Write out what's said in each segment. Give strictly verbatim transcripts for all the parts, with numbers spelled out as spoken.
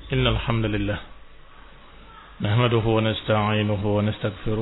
إن الحمد لله نحمده ونستعينه ونستغفره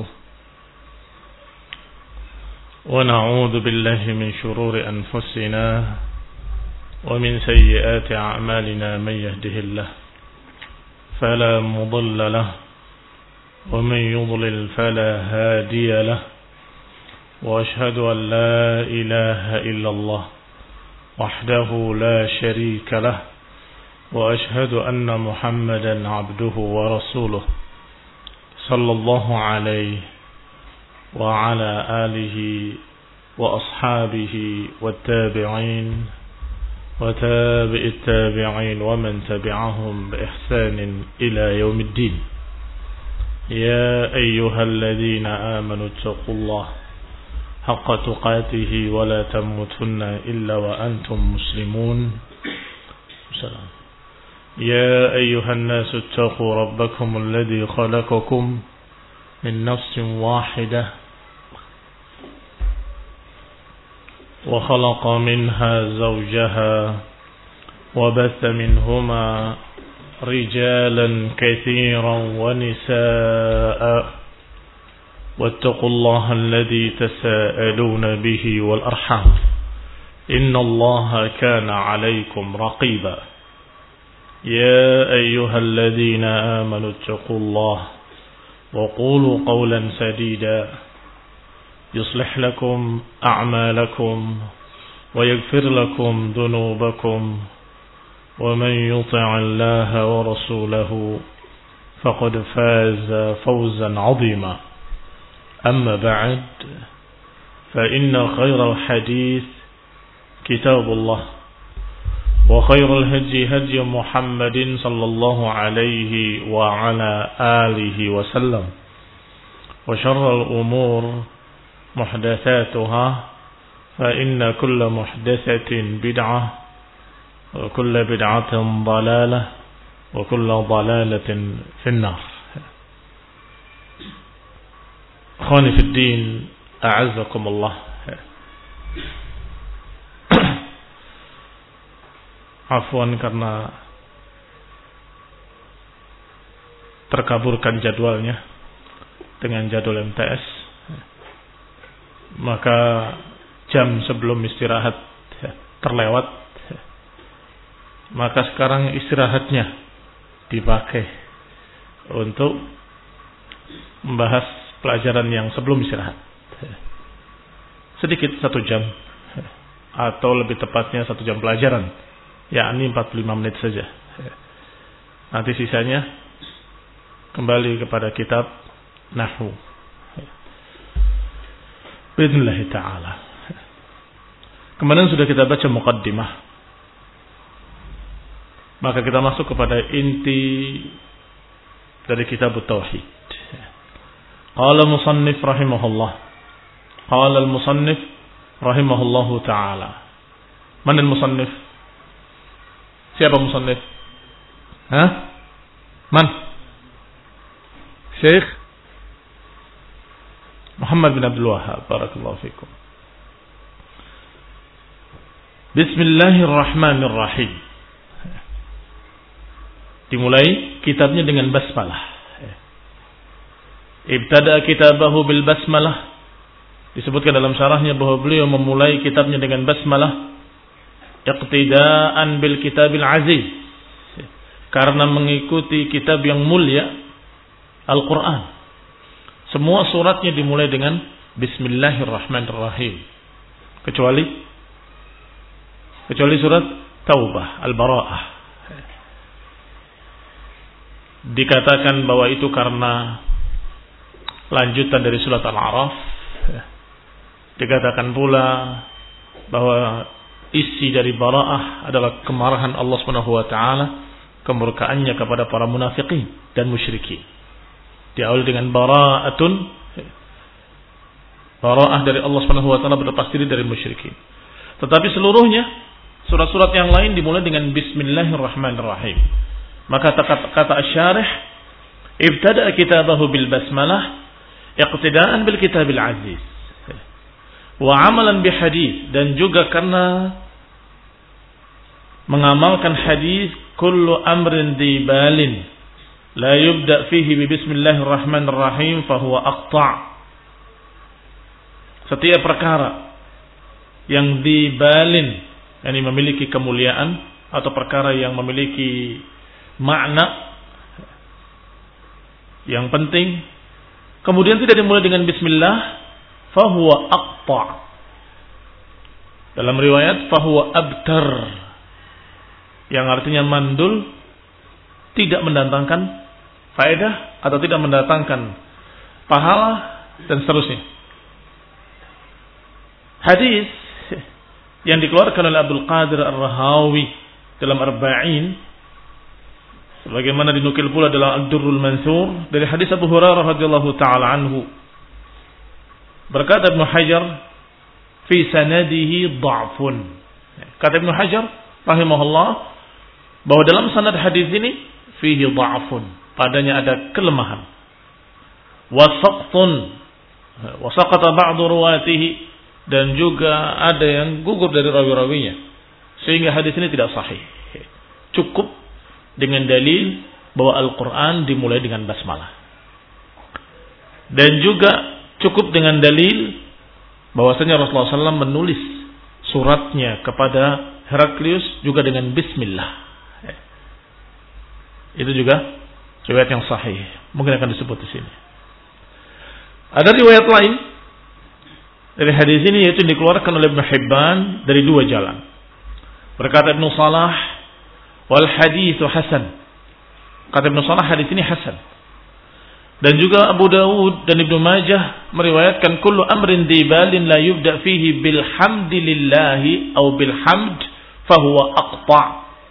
ونعوذ بالله من شرور أنفسنا ومن سيئات أعمالنا. من يهده الله فلا مضل له ومن يضلل فلا هادي له وأشهد أن لا إله إلا الله وحده لا شريك له وأشهد أن محمدا عبده ورسوله صلى الله عليه وعلى آله وأصحابه والتابعين وتابع التابعين ومن تبعهم بإحسان إلى يوم الدين. يا أيها الذين آمنوا اتقوا الله حق تقاته ولا تموتن إلا وأنتم مسلمون. السلام. يا أيها الناس اتقوا ربكم الذي خلقكم من نفس واحدة وخلق منها زوجها وبث منهما رجالا كثيرا ونساء واتقوا الله الذي تساءلون به والأرحام إن الله كان عليكم رقيبا. يا أيها الذين آمنوا اتقوا الله وقولوا قولا سديدا يصلح لكم أعمالكم ويغفر لكم ذنوبكم ومن يطع الله ورسوله فقد فاز فوزا عظيما. أما بعد فإن خير الحديث كتاب الله وخير الهدي هدي محمد صلى الله عليه وعلى آله وسلم وشر الأمور محدثاتها فإن كل محدثة بدعة وكل بدعة ضلالة وكل ضلالة في النار. أخواني في الدين أعزكم الله. Afwan karena terkaburkan jadwalnya dengan jadwal M T S, maka jam sebelum istirahat terlewat, maka sekarang istirahatnya dipakai untuk membahas pelajaran yang sebelum istirahat. Sedikit satu jam atau lebih tepatnya satu jam pelajaran, yakni empat puluh lima menit saja. Nanti sisanya kembali kepada kitab Nahwu Bismillah ta'ala. Kemarin sudah kita baca muqaddimah, maka kita masuk kepada inti dari kitab Tauhid. Qala musannif rahimahullah. Qala al-musannif rahimahullahu ta'ala. Man al-musannif? Siapa musannif? Hah? Man? Syekh Muhammad bin Abdul Wahhab. Barakallahu fikum. Bismillahirrahmanirrahim. Dimulai kitabnya dengan basmalah. Ibtada kitabahu bil basmalah. Disebutkan dalam syarahnya bahwa beliau memulai kitabnya dengan basmalah iqtidaan bil kitabil aziz, karena mengikuti kitab yang mulia Al-Quran. Semua suratnya dimulai dengan Bismillahirrahmanirrahim, kecuali kecuali surat Taubah, Al-Bara'ah. Dikatakan bahwa itu karena lanjutan dari surat Al-A'raf. Dikatakan pula bahwa isi dari Bara'ah adalah kemarahan Allah Subhanahu wa taala, kemurkaannya kepada para munafikin dan musyrikin. Diawali dengan bara'atun, bara'ah dari Allah Subhanahu wa taala, berlepas diri dari musyrikin. Tetapi seluruhnya surat-surat yang lain dimulai dengan Bismillahirrahmanirrahim. Maka kata asy-syarih, ibtada kitabahu bil basmalah iqtidaan bil kitabil aziz. Wa amalan bihadis, dan juga karena mengamalkan hadis kullu amrin dibalin la yubda fihi bi bismillahirrahmanirrahim fahuwa aqta'. Setiap perkara yang dibalin, yakni memiliki kemuliaan atau perkara yang memiliki makna yang penting, kemudian tidak dimulai dengan bismillah, fahuwa aqta'. Dalam riwayat fahuwa abtar, yang artinya mandul, tidak mendatangkan faedah atau tidak mendatangkan pahala dan seterusnya. Hadis yang dikeluarkan oleh Abdul Qadir Ar-Rahawi dalam Arba'in, sebagaimana dinukil pula dalam Ad-Durrul Mansur dari hadis Abu Hurairah radhiyallahu taala anhu, berkata Ibnu Hajar, fi sanadihi dha'fun. Kata Ibnu Hajar rahimahullah bahwa dalam sanad hadis ini fihi dha'fun, padanya ada kelemahan. Wa saqtun, wa saqata ba'du ruwatihi, dan juga ada yang gugur dari rawi-rawinya, sehingga hadis ini tidak sahih. Cukup dengan dalil bahwa Al-Quran dimulai dengan basmalah, dan juga cukup dengan dalil bahwasanya Rasulullah shallallahu alaihi wasallam menulis suratnya kepada Heraklius juga dengan bismillah. Itu juga riwayat yang sahih, mungkin akan disebut di sini. Ada riwayat lain dari hadis ini, yaitu dikeluarkan oleh Ibnu Hibban dari dua jalan. Berkata Ibnu Salah, wal haditsu hasan. Kata Ibnu Salah, hadis ini hasan. Dan juga Abu Dawud dan Ibnu Majah meriwayatkan kullu amrin dibalin la yubda fihi bilhamdillahi atau bilhamd fahuwa aqta'.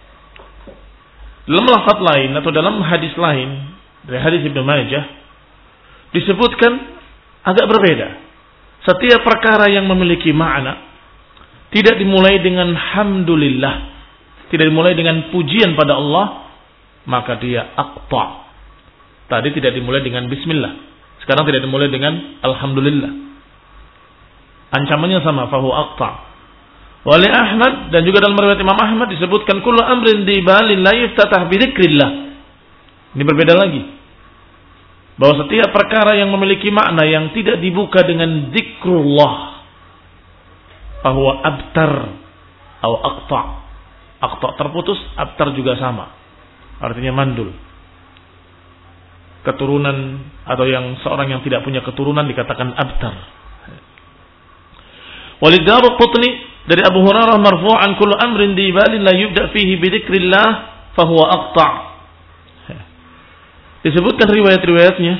Dalam lafaz lain atau dalam hadis lain dari hadis Ibnu Majah disebutkan agak berbeda. Setiap perkara yang memiliki makna tidak dimulai dengan hamdulillah, tidak dimulai dengan pujian pada Allah, maka dia aqta'. Tadi tidak dimulai dengan bismillah, sekarang tidak dimulai dengan alhamdulillah. Ancamannya sama, fahu aqta'. Wali Ahmad dan juga dalam riwayat Imam Ahmad disebutkan kullu amrin dibalin la yuftatah bi dzikrillah. Ini berbeda lagi, bahwa setiap perkara yang memiliki makna yang tidak dibuka dengan zikrullah, fahuwa abtar atau aqta'. Aqta' terputus, abtar juga sama, artinya mandul. Keturunan atau yang seorang yang tidak punya keturunan dikatakan abtar. Walid Daruqutni dari Abu Hurairah marfu'an kullu amrin dibalin la yubda fihi bi dzikrillah fahuwa aqta'. Disebutkan riwayat-riwayatnya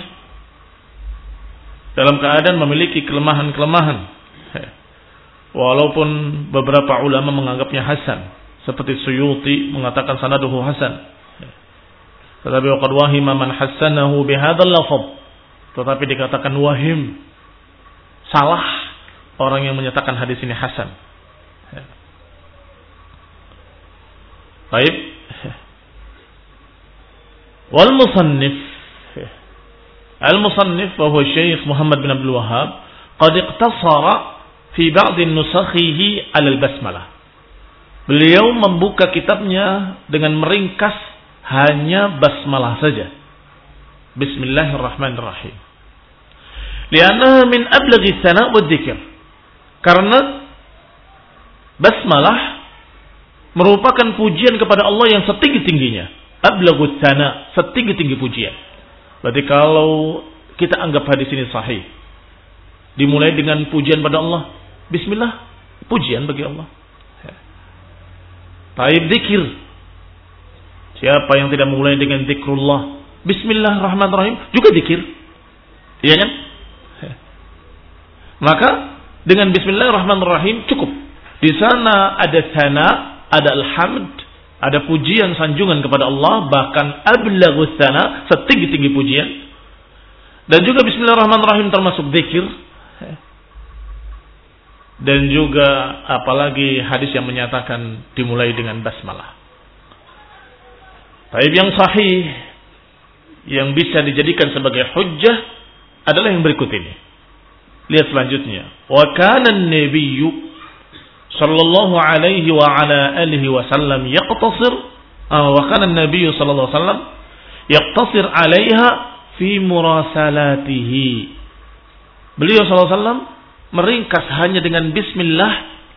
dalam keadaan memiliki kelemahan-kelemahan, walaupun beberapa ulama menganggapnya hasan, seperti Suyuti mengatakan sanaduhu hasan, tetapi waqad wahima man hassanahu bihadzal lafaz, tetapi dikatakan wahim, salah orang yang menyatakan hadis ini hasan. Baik. Wal musannif al-musannif wa huwa Syekh Muhammad bin Abdul Wahhab qad iqtasara fi ba'd nusakhihi 'ala al-basmalah. Beliau membuka kitabnya dengan meringkas hanya basmalah saja. Bismillahirrahmanirrahim. Li'annaha min ablaghi tsana' wa dzikr. Karena basmalah merupakan pujian kepada Allah yang setinggi-tingginya. Ablaghut tsana, setinggi-tinggi pujian. Berarti kalau kita anggap hadis ini sahih, dimulai dengan pujian pada Allah, bismillah, pujian bagi Allah. Taib zikir. Siapa yang tidak memulai dengan zikrullah, bismillahirrahmanirrahim, juga zikir. Iya kan? Maka dengan bismillahirrahmanirrahim cukup. Di sana ada tsana, ada alhamd, ada pujian sanjungan kepada Allah, bahkan ablaghus tsana, setinggi-tinggi pujian. Dan juga bismillahirrahmanirrahim termasuk zikir. Dan juga apalagi hadis yang menyatakan dimulai dengan basmalah. Tapi yang sahih yang bisa dijadikan sebagai hujjah adalah yang berikut ini. Lihat selanjutnya. Wa kana an-nabiyyu sallallahu alaihi wa ala alihi wasallam yaqtasir wa kana an-nabiy sallallahu alaihi wasallam yaqtasir 'alaiha fi murasalatihi. Beliau sallallahu alaihi wasallam meringkas hanya dengan bismillah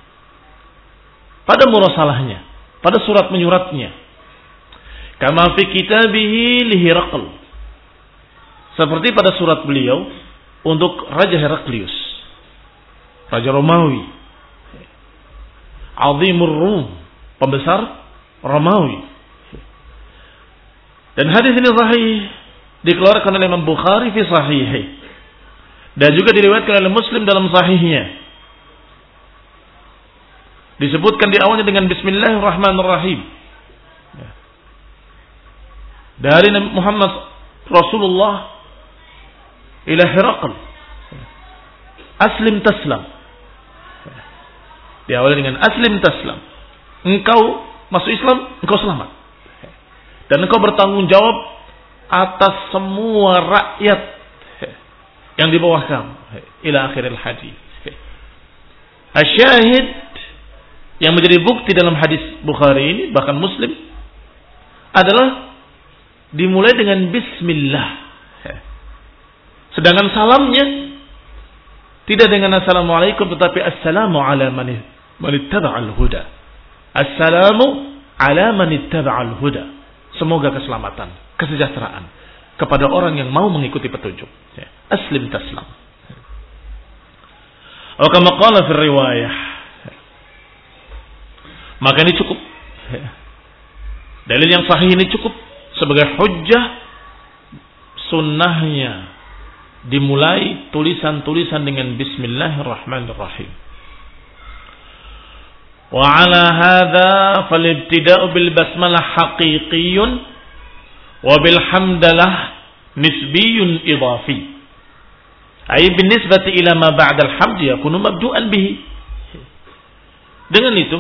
pada murasalahnya, pada surat menyuratnya. Kama fi kitabihi li Hiraql. Seperti pada surat beliau untuk Raja Heraklius, Raja Romawi, Azimur Rum, pembesar Romawi. Dan hadis ini sahih, dikeluarkan oleh Imam Bukhari fi sahihi, dan juga diriwayatkan oleh Muslim dalam sahihnya. Disebutkan di awalnya dengan Bismillahirrahmanirrahim. Dari Muhammad Rasulullah ila Hiraql, aslim taslam. Diawali dengan aslim taslam. Engkau masuk Islam, engkau selamat. Dan engkau bertanggung jawab atas semua rakyat yang di bawah kamu. Ila akhiril hadis. Asyahid yang menjadi bukti dalam hadis Bukhari ini, bahkan Muslim, adalah dimulai dengan bismillah. Sedangkan salamnya tidak dengan assalamualaikum, tetapi assalamu ala man ittaba'al huda. Assalamu ala man ittaba'al huda. Semoga keselamatan, kesejahteraan kepada orang yang mau mengikuti petunjuk. Aslim taslam. Wa kama qala fi riwayah. Maka ini cukup. Dalil yang sahih ini cukup sebagai hujjah sunnahnya dimulai tulisan-tulisan dengan Bismillahirrahmanirrahim. Wa ala hadza falibtida'u bil basmalah haqiqiyyun wa bil hamdalah nisbiyyun idafi. Ay binisbati ila ma ba'da al-hamd yakunu mabdu'an bihi. Dengan itu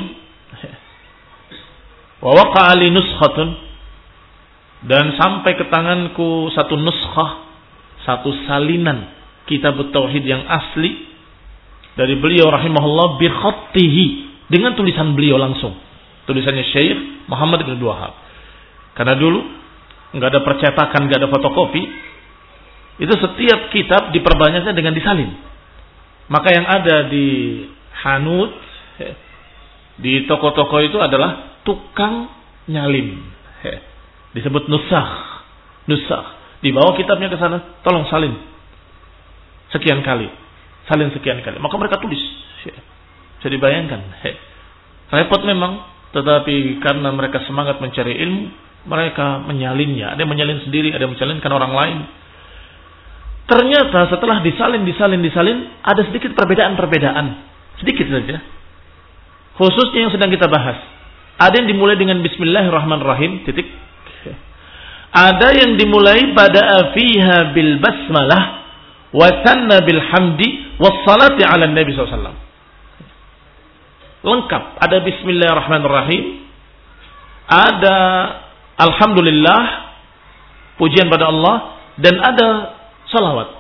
wa waqa'a li nuskhatun, dan sampai ke tanganku satu nuskhah, satu salinan kitab tauhid yang asli dari beliau rahimahullah bi khattihi, dengan tulisan beliau langsung, tulisannya Syekh Muhammad bin Abdul Wahhab. Karena dulu enggak ada percetakan, enggak ada fotokopi, itu setiap kitab diperbanyaknya dengan disalin. Maka yang ada di hanut, di toko-toko itu adalah tukang nyalin, disebut nusakh. Nusakh. Dibawa kitabnya ke sana, tolong salin sekian kali, salin sekian kali. Maka mereka tulis. Bisa dibayangkan. Repot memang, tetapi karena mereka semangat mencari ilmu, mereka menyalinnya. Ada yang menyalin sendiri, ada yang menyalinkan orang lain. Ternyata setelah disalin, disalin, disalin, ada sedikit perbedaan-perbedaan. Sedikit saja. Khususnya yang sedang kita bahas. Ada yang dimulai dengan Bismillahirrahmanirrahim, titik. Ada yang dimulai bada'a fiha bil basmalah wa sanna bil hamdi wassalati ala nabi sallallahu alaihi wasallam. Lengkap. Ada Bismillahirrahmanirrahim, ada Alhamdulillah, pujian pada Allah, dan ada salawat.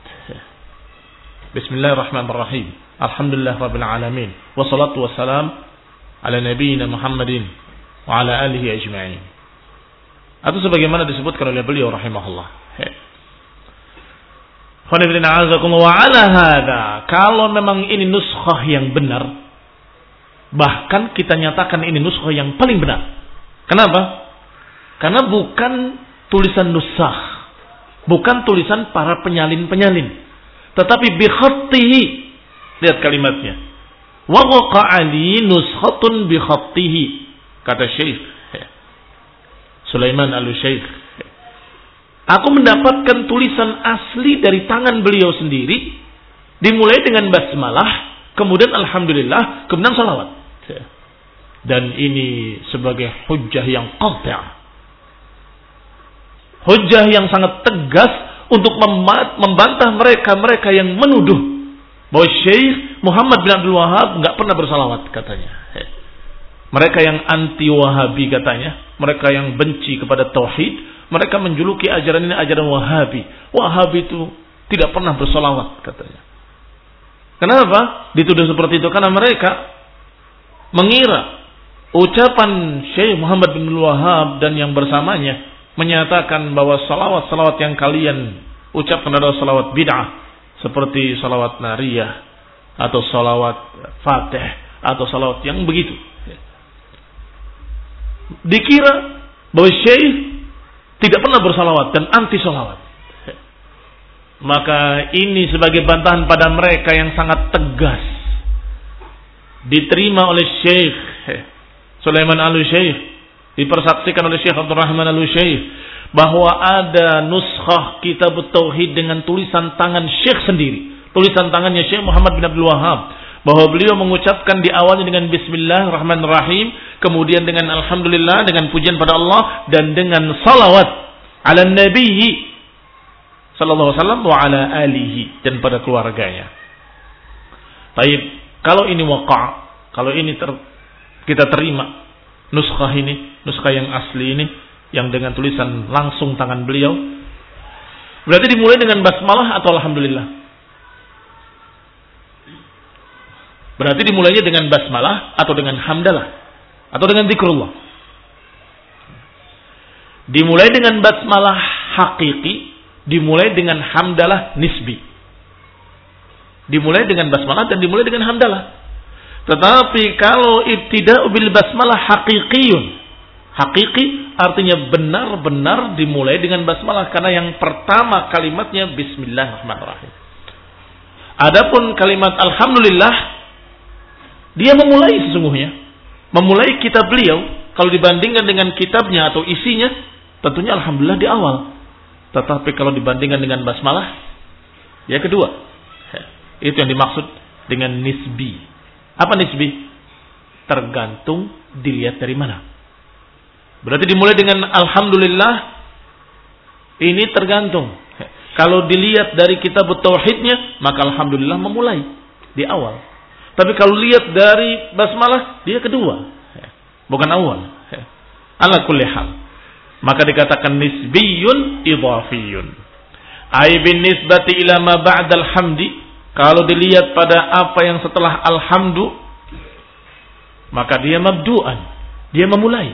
Bismillahirrahmanirrahim, Alhamdulillah Rabbil Alamin, wassalatu wassalam ala nabiyina Muhammadin wa ala alihi ajma'in. Atau sebagaimana disebutkan oleh beliau rahimahullah. Wa ala hadza, kalau memang ini nuskhah yang benar, bahkan kita nyatakan ini nuskhah yang paling benar. Kenapa? Karena bukan tulisan nusakh, bukan tulisan para penyalin-penyalin, tetapi bi khattihi. Lihat kalimatnya. Wa waqa'a li nuskhatun bi khattihi, kata Syekh Sulaiman Al-Syekh. Aku mendapatkan tulisan asli dari tangan beliau sendiri, dimulai dengan basmalah, kemudian alhamdulillah, kemudian salawat. Dan ini sebagai hujjah yang qati', hujjah yang sangat tegas untuk membantah mereka-mereka yang menuduh bahwa Syekh Muhammad bin Abdul Wahhab enggak pernah bersalawat, katanya. Mereka yang anti Wahabi, katanya, mereka yang benci kepada tauhid, mereka menjuluki ajaran ini ajaran Wahabi. Wahabi itu tidak pernah bersolawat, katanya. Kenapa dituduh seperti itu? Karena mereka mengira ucapan Syekh Muhammad bin Abdul Wahhab dan yang bersamanya menyatakan bahwa salawat-salawat yang kalian ucapkan adalah salawat bid'ah, seperti salawat nariyah atau salawat fatih atau salawat yang begitu. Dikira bahwa Syekh tidak pernah bersalawat dan anti salawat. Maka ini sebagai bantahan pada mereka yang sangat tegas diterima oleh Syekh Sulaiman Al-Syekh, dipersaksikan oleh Syekh Abdul Rahman Al-Syekh bahwa ada nuskhah kitab tauhid dengan tulisan tangan Syekh sendiri, tulisan tangannya Syekh Muhammad bin Abdul Wahhab, bahwa beliau mengucapkan di awalnya dengan Bismillahirrahmanirrahim, kemudian dengan Alhamdulillah, dengan pujian pada Allah, dan dengan salawat ala Nabi sallallahu alaihi wasallam wa ala alihi, dan pada keluarganya. Baik, kalau ini waqa', kalau ini ter, kita terima nuskhah ini, nuskhah yang asli ini, yang dengan tulisan langsung tangan beliau, berarti dimulai dengan basmalah atau alhamdulillah? Berarti dimulainya dengan basmalah atau dengan hamdalah atau dengan zikrullah? Dimulai dengan basmalah hakiki, dimulai dengan hamdalah nisbi. Dimulai dengan basmalah dan dimulai dengan hamdalah. Tetapi kalau ibtida'u bil basmalah haqiqiyun, hakiki artinya benar-benar dimulai dengan basmalah, karena yang pertama kalimatnya Bismillahirrahmanirrahim. Adapun kalimat alhamdulillah, dia memulai sesungguhnya, memulai kitab beliau. Kalau dibandingkan dengan kitabnya atau isinya, tentunya alhamdulillah di awal. Tetapi kalau dibandingkan dengan basmalah, ya kedua. Itu yang dimaksud dengan nisbi. Apa nisbi? Tergantung dilihat dari mana. Berarti dimulai dengan alhamdulillah, ini tergantung. Kalau dilihat dari kitab tauhidnya, maka alhamdulillah memulai di awal. Tapi kalau lihat dari basmalah, dia kedua, bukan awal. Ala kulli hal, maka dikatakan nisbiyun idhafiyun. Ai bin nisbati ila ma ba'dal hamdi, kalau dilihat pada apa yang setelah alhamdu, maka dia mabdu'an, dia memulai.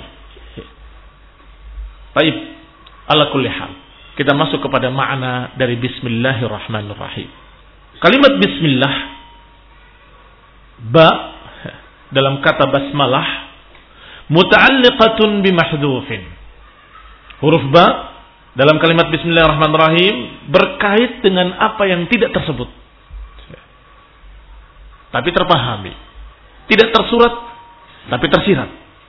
Baik, ala kulli hal, kita masuk kepada makna dari Bismillahirrahmanirrahim. Kalimat bismillah, ba dalam kata basmalah, muta'alliqatun bimahdhufin. Huruf ba dalam kalimat Bismillahirrahmanirrahim berkait dengan apa yang tidak tersebut, tapi terpahami. Tidak tersurat, tapi tersirat.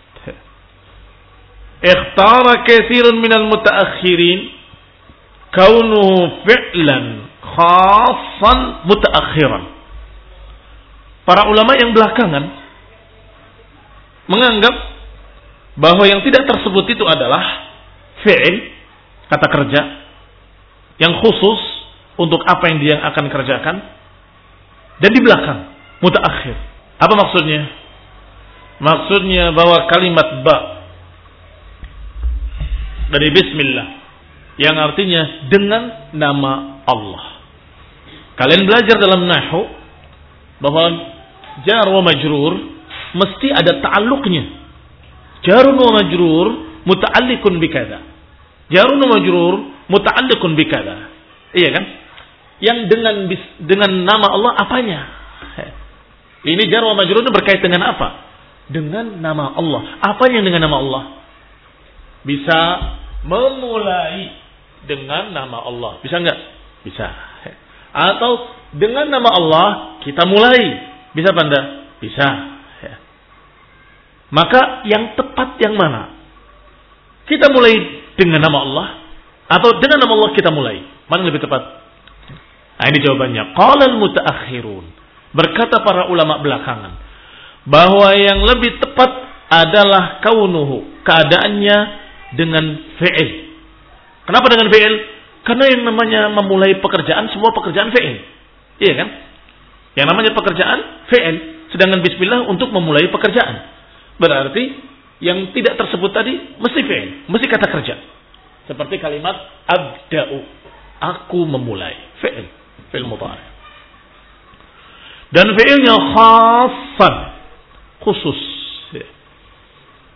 Ikhtara katsirun minal mutaakhirin kaunuhu fi'lan khassan mutaakhiran. Para ulama yang belakangan menganggap bahwa yang tidak tersebut itu adalah fi'il, kata kerja, yang khusus untuk apa yang dia akan kerjakan, dan di belakang mutaakhir. Apa maksudnya? Maksudnya bahwa kalimat ba dari bismillah, yang artinya dengan nama Allah. Kalian belajar dalam nahwu bahwa jar wa majrur mesti ada ta'alluqnya. Jarun wa majrur muta'alliqun bikadza. Jarun wa majrur muta'alliqun bikadza. Iya kan? Yang dengan dengan nama Allah apanya? Ini jar wa majrur berkait dengan apa? Dengan nama Allah. Apa yang dengan nama Allah? Bisa memulai dengan nama Allah. Bisa enggak? Bisa. Atau dengan nama Allah kita mulai. Bisa apa enggak? Bisa. Maka yang tepat yang mana? Kita mulai dengan nama Allah atau dengan nama Allah kita mulai? Mana yang lebih tepat? Nah, ini jawabannya. Qala al-mutaakhirun. Berkata para ulama belakangan bahwa yang lebih tepat adalah kaunuhu, keadaannya dengan fi'il. Kenapa dengan fi'il? Karena yang namanya memulai pekerjaan, semua pekerjaan fi'il. Iya kan? Yang namanya pekerjaan fi'il. Sedangkan bismillah untuk memulai pekerjaan. Berarti yang tidak tersebut tadi mesti fi'il, mesti kata kerja. Seperti kalimat abda'u, aku memulai, fi'il, fi'il mudhari'. Dan fi'ilnya khassan, khusus.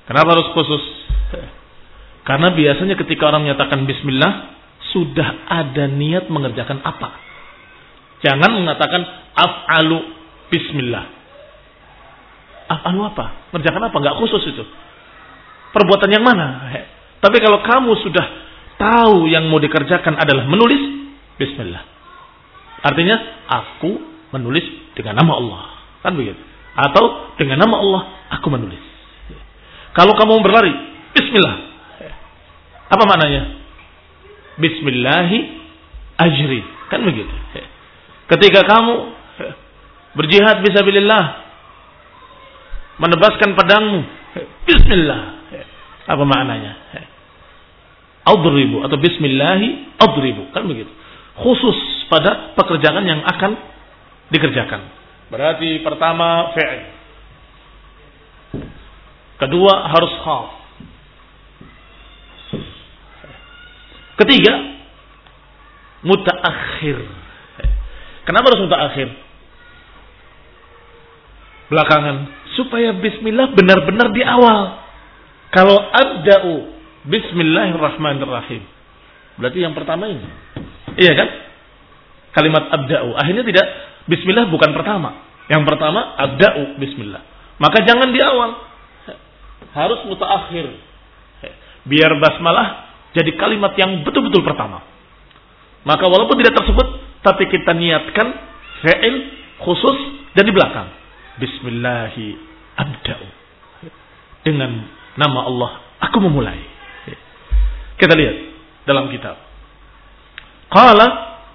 Kenapa harus khusus? Karena biasanya ketika orang menyatakan bismillah, sudah ada niat mengerjakan apa. Jangan mengatakan af'alu bismillah. Af'alu apa? Mengerjakan apa? Enggak khusus itu. Perbuatan yang mana? Tapi kalau kamu sudah tahu yang mau dikerjakan adalah menulis, bismillah. Artinya, aku menulis dengan nama Allah. Kan begitu. Atau dengan nama Allah, aku menulis. Kalau kamu berlari, bismillah. Apa maknanya? Bismillahi ajri. Kan begitu. Ketika kamu berjihad fisabilillah, menebaskan pedangmu, bismillah. Apa maknanya? Adribu atau bismillahi adribu. Kan begitu. Khusus pada pekerjaan yang akan dikerjakan. Berarti pertama fi'il. Kedua harus khas. Ketiga mutaakhir. Kenapa harus mutaakhir? Belakangan supaya bismillah benar-benar di awal. Kalau abda'u bismillahirrahmanirrahim, berarti yang pertama ini. Iya kan? Kalimat abda'u akhirnya tidak, bismillah bukan pertama. Yang pertama abda'u bismillah. Maka jangan di awal. Harus mutaakhir. Biar basmalah jadi kalimat yang betul-betul pertama. Maka walaupun tidak tersebut, tapi kita niatkan fi'il khusus dan di belakang. Bismillahi abda'u. Dengan nama Allah aku memulai. Kita lihat dalam kitab. Qala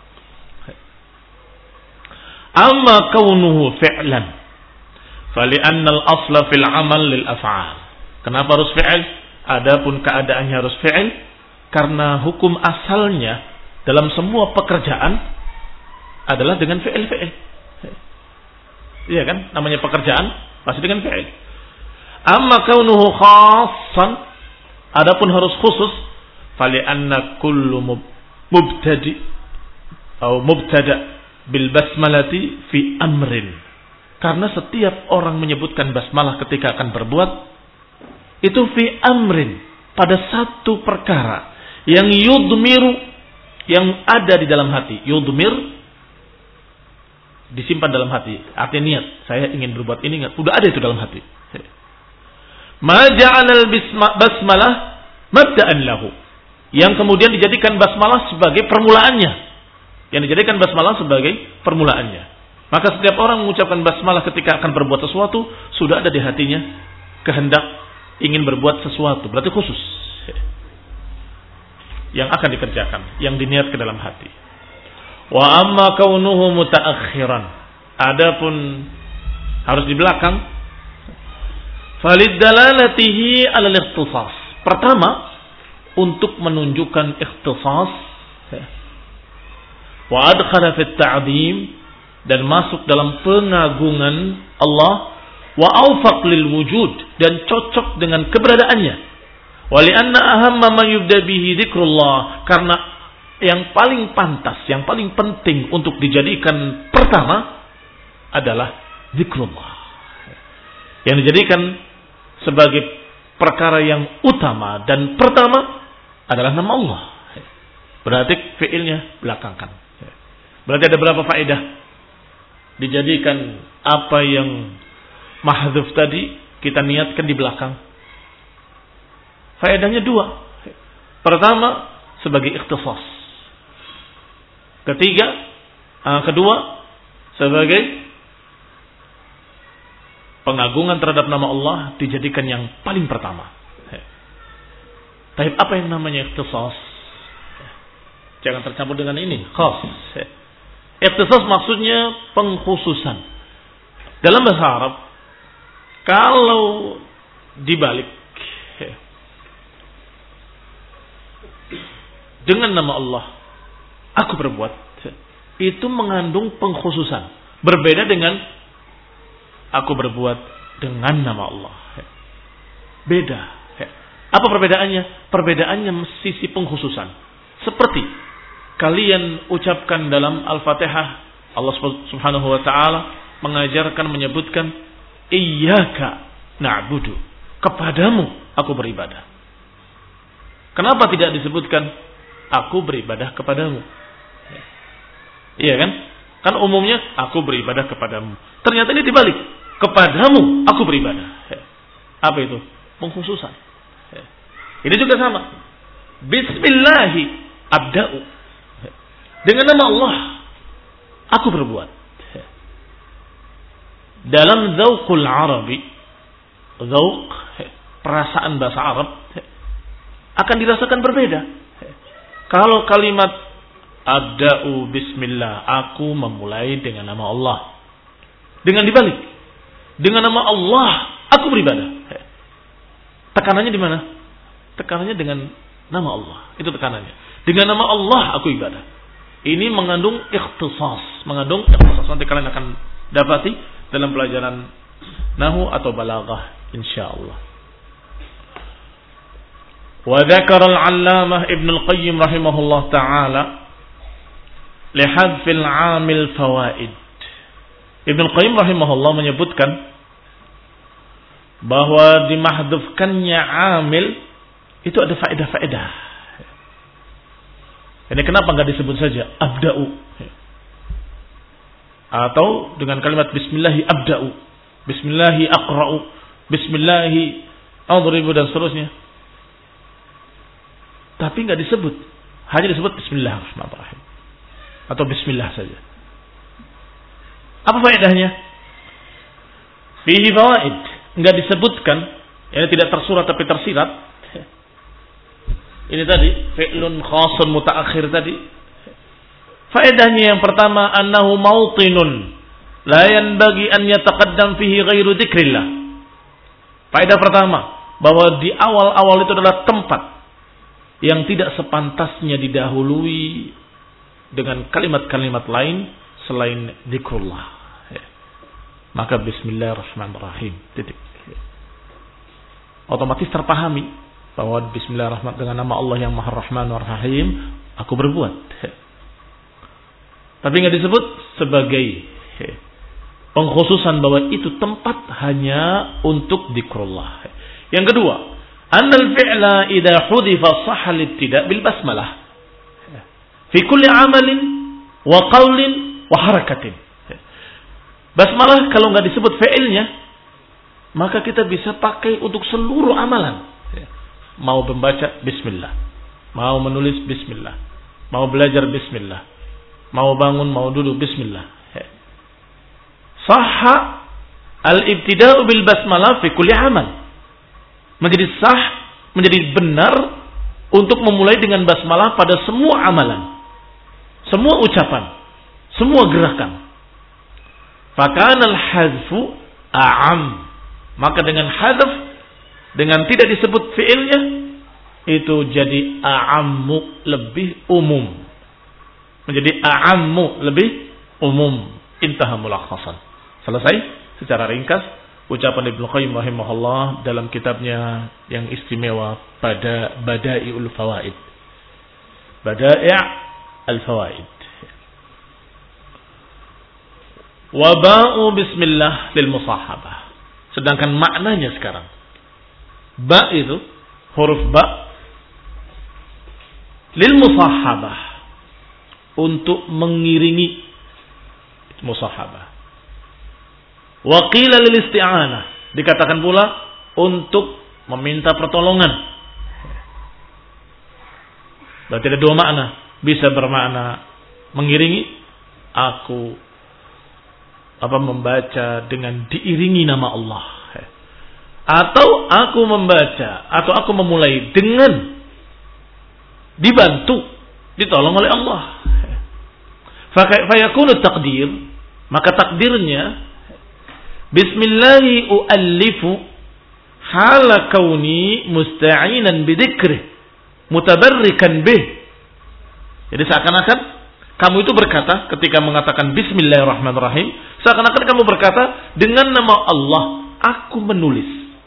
amma kaunuhu fi'lan fali'anna al-asla fil 'amal lil af'al. Kenapa harus fi'il? Adapun keadaannya harus fi'il karena hukum asalnya dalam semua pekerjaan adalah dengan fi'il-fi'il. Iya kan? Namanya pekerjaan pasti dengan fi'il. Amma kaunuhu khassan, adapun harus khusus, fali'anna kullu mubtadi atau mubtada bil basmalati fi amrin. Karena setiap orang menyebutkan basmalah ketika akan berbuat itu fi amrin, pada satu perkara yang yudmiru, yang ada di dalam hati. Yudmir disimpan dalam hati. Artinya niat, saya ingin berbuat ini, sudah ada itu dalam hati. Ma ja'alal basmalah mabda'an lahu, yang kemudian dijadikan basmalah sebagai permulaannya. Yang dijadikan basmalah sebagai permulaannya. Maka setiap orang mengucapkan basmalah ketika akan berbuat sesuatu, sudah ada di hatinya kehendak ingin berbuat sesuatu. Berarti khusus yang akan dikerjakan, yang diniat ke dalam hati. Wa amma kaunuhu mutaakhiran, adapun harus di belakang, falid dalalatihi alal ikhtisas. Pertama, untuk menunjukkan ikhtisas, wa adkhala fit ta'zim, dan masuk dalam pengagungan Allah, wa awfaq lil wujud, dan cocok dengan keberadaannya. Wa li'anna ahamma ma yubda bihi dzikrullah, karena yang paling pantas, yang paling penting untuk dijadikan pertama adalah zikrullah. Yang dijadikan sebagai perkara yang utama dan pertama adalah nama Allah. Berarti fiilnya belakangkan. Berarti ada berapa faedah dijadikan apa yang mahdzuf tadi kita niatkan di belakang? Faedahnya dua. Pertama, sebagai ikhtisas. Ketiga, uh, kedua, sebagai pengagungan terhadap nama Allah dijadikan yang paling pertama. Tapi apa yang namanya ikhtisas? Jangan tercampur dengan ini, khas. Ikhtisas maksudnya pengkhususan. Dalam bahasa Arab, kalau dibalik dengan nama Allah aku berbuat, itu mengandung pengkhususan. Berbeda dengan aku berbuat dengan nama Allah. Beda. Apa perbedaannya? Perbedaannya sisi pengkhususan. Seperti kalian ucapkan dalam Al-Fatihah, Allah Subhanahu wa taala mengajarkan, menyebutkan iyyaka na'budu. kepadamu aku beribadah. Kenapa tidak disebutkan aku beribadah kepadamu? Iya kan? Kan umumnya aku beribadah kepadamu. Ternyata ini dibalik. Kepadamu aku beribadah. Apa itu? Pengkhususan. Ini juga sama. Bismillahi abda'u. Dengan nama Allah aku berbuat. Dalam dzauqul Arabi, dzauq perasaan bahasa Arab akan dirasakan berbeda. Kalau kalimat abda'u bismillah, aku memulai dengan nama Allah. Dengan dibalik, dengan nama Allah aku beribadah. Tekanannya di mana? Tekanannya dengan nama Allah. Itu tekanannya. Dengan nama Allah aku ibadah. Ini mengandung ikhtisas, mengandung ikhtisas. Nanti kalian akan dapati dalam pelajaran nahwu atau balaghah insyaallah. Wa dzakara al-'allamah Ibnu al-Qayyim rahimahullah taala li hadzfil 'amil fawaid. Ibnu al-Qayyim rahimahullah menyebutkan bahwa dimahdhufkannya 'amil itu ada faedah-faedah. Ini kenapa enggak disebut saja abda'u? Atau dengan kalimat bismillahi abda'u, bismillahi aqra'u, bismillahi adribu dan seterusnya. Tapi enggak disebut, hanya disebut bismillahirrahmanirrahim atau bismillah saja. Apa faedahnya? Fihi fawaid, enggak disebutkan, ini tidak tersurat tapi tersirat. Ini tadi fi'lun khasun mutaakhir tadi. Faedahnya yang pertama, annahu mautinun la yanbaghi an yataqaddam fihi ghairu dzikrillah. Faedah pertama, bahwa di awal-awal itu adalah tempat yang tidak sepantasnya didahului dengan kalimat-kalimat lain selain zikrullah. Maka bismillahirrahmanirrahim. Titik. Otomatis terpahami bahwa bismillahirrahmanirrahim dengan nama Allah yang Maha Rahman wa Rahim aku berbuat. Tapi enggak disebut sebagai pengkhususan bahwa itu tempat hanya untuk zikrullah. Yang kedua, annal fi'la idza hudifa sahha al-ibtida' bil basmalah fi kulli 'amalin wa qawlin wa harakatin. Basmalah kalau enggak disebut fi'ilnya, maka kita bisa pakai untuk seluruh amalan. Mau membaca bismillah, mau menulis bismillah, mau belajar bismillah, mau bangun, mau duduk bismillah. Sahha al-ibtida'u bil basmalah fi kulli amal. Menjadi sah, menjadi benar untuk memulai dengan basmalah pada semua amalan, semua ucapan, semua gerakan. Fakana al-hadzfu a'am. Maka dengan hadzf, dengan tidak disebut fi'ilnya, itu jadi a'ammu, lebih umum. Menjadi a'ammu, lebih umum. Intaha mulakhasan. Selesai secara ringkas ucapan Ibnu Qayyim rahimahullah dalam kitabnya yang istimewa pada Bada'iul Fawaid. Bada'i' al-Fawaid. Wa ba'u bismillah lil musahabah. Sedangkan maknanya sekarang, ba itu huruf ba lil musahabah, untuk mengiringi musahabah. Wa qila lil isti'anah, dikatakan pula untuk meminta pertolongan. Berarti ada dua makna, bisa bermakna mengiringi, aku apa membaca dengan diiringi nama Allah, atau aku membaca atau aku memulai dengan dibantu, ditolong oleh Allah. Fayakunu takdir, maka takdirnya bismillahi u'allifu hala kauni musta'inan bidzikrih mutabarrikan bih. Jadi seakan-akan kamu itu berkata ketika mengatakan bismillahirrahmanirrahim, seakan-akan kamu berkata dengan nama Allah aku menulis,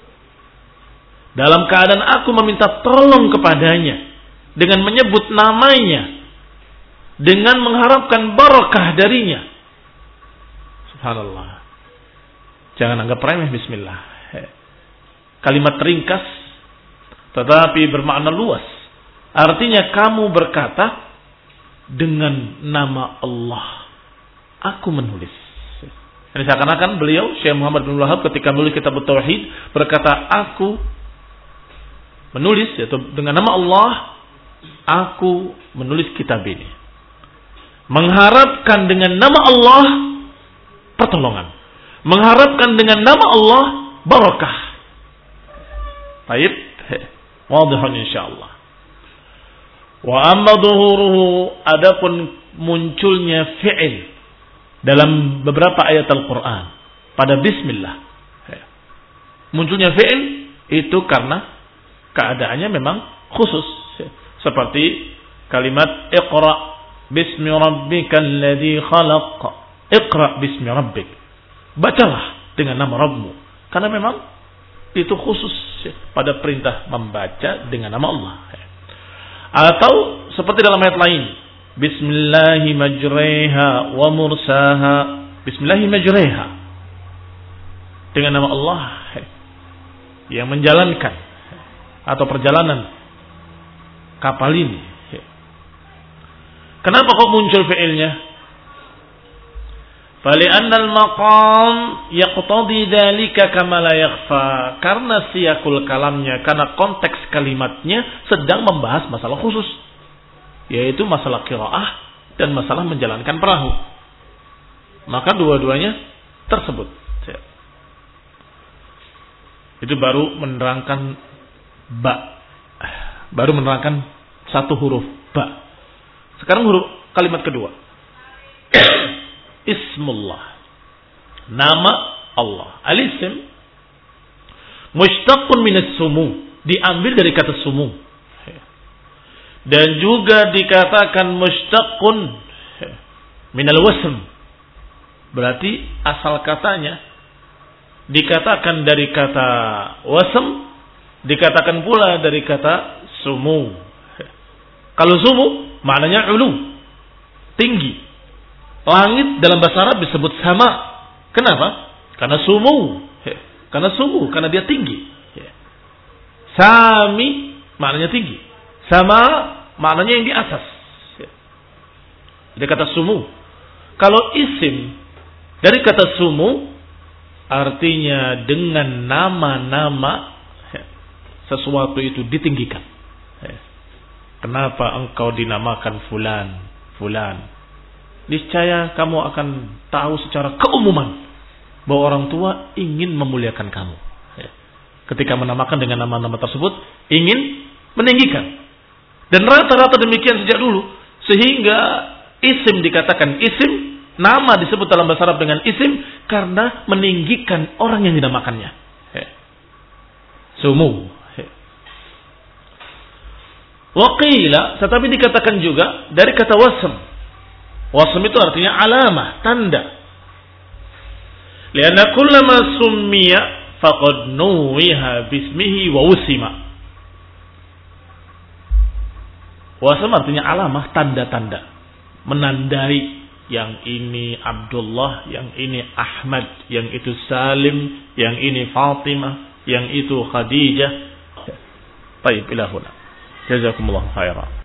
dalam keadaan aku meminta tolong kepadanya dengan menyebut namanya, dengan mengharapkan barakah darinya. Subhanallah. Jangan anggap remeh bismillah. kalimat ringkas tetapi bermakna luas. Artinya kamu berkata dengan nama Allah aku menulis. Ini seakan-akan beliau Syekh Muhammad bin Wahab ketika menulis kitab Tauhid berkata aku menulis yaitu dengan nama Allah aku menulis kitab ini. Mengharapkan dengan nama Allah pertolongan. Mengharapkan dengan nama Allah barakah. Baik, wadihun insyaallah. Wa amma dhuhuruhu, adapun munculnya fi'il dalam beberapa ayat Al-Quran pada bismillah. Munculnya fi'il itu karena keadaannya memang khusus. Seperti kalimat Iqra bismi rabbikal ladzi khalaq. Iqra bismi rabbik. Bacalah dengan nama Rabbmu. Karena memang itu khusus pada perintah membaca dengan nama Allah. Atau seperti dalam ayat lain, Bismillahi majreha wa mursaha. Bismillahi majreha, dengan nama Allah yang menjalankan atau perjalanan kapal ini. Kenapa kok muncul fi'ilnya? Fali'anna al-maqam yaqtadi dzalika kama la yakhfa. Karena siyakul kalamnya, karena konteks kalimatnya sedang membahas masalah khusus, yaitu masalah qiraah dan masalah menjalankan perahu. Maka dua-duanya tersebut. Itu baru menerangkan ba. Baru menerangkan satu huruf ba. Sekarang huruf kalimat kedua. Ismullah, nama Allah. Al-ism mushtaqun minas sumu, diambil dari kata sumu. Dan juga dikatakan mushtaqun minal wasm, berarti asal katanya dikatakan dari kata wasm, dikatakan pula dari kata sumu. Kalau sumu maknanya ulu, tinggi. Langit dalam bahasa Arab disebut sama. Kenapa? Karena sumu. Karena sumu, karena dia tinggi. Sami maknanya tinggi. Sama maknanya yang di atas. Dari kata sumu. Kalau isim dari kata sumu artinya dengan nama-nama sesuatu itu ditinggikan. Kenapa engkau dinamakan fulan, fulan? Niscaya kamu akan tahu secara keumuman bahwa orang tua ingin memuliakan kamu. Ketika menamakan dengan nama-nama tersebut, ingin meninggikan. Dan rata-rata demikian sejak dulu. Sehingga isim dikatakan isim, nama disebut dalam bahasa Arab dengan isim, karena meninggikan orang yang dinamakannya. Sumu. Waqila, tetapi dikatakan juga dari kata wasm. Wasm itu artinya alamah, tanda. Lianna kullama summiya faqad nuwiha bismihi wa usima. Wasm artinya alamah, tanda-tanda. Menandai yang ini Abdullah, yang ini Ahmad, yang itu Salim, yang ini Fatimah, yang itu Khadijah. Baik, ila huna. Jazakumullah khairan.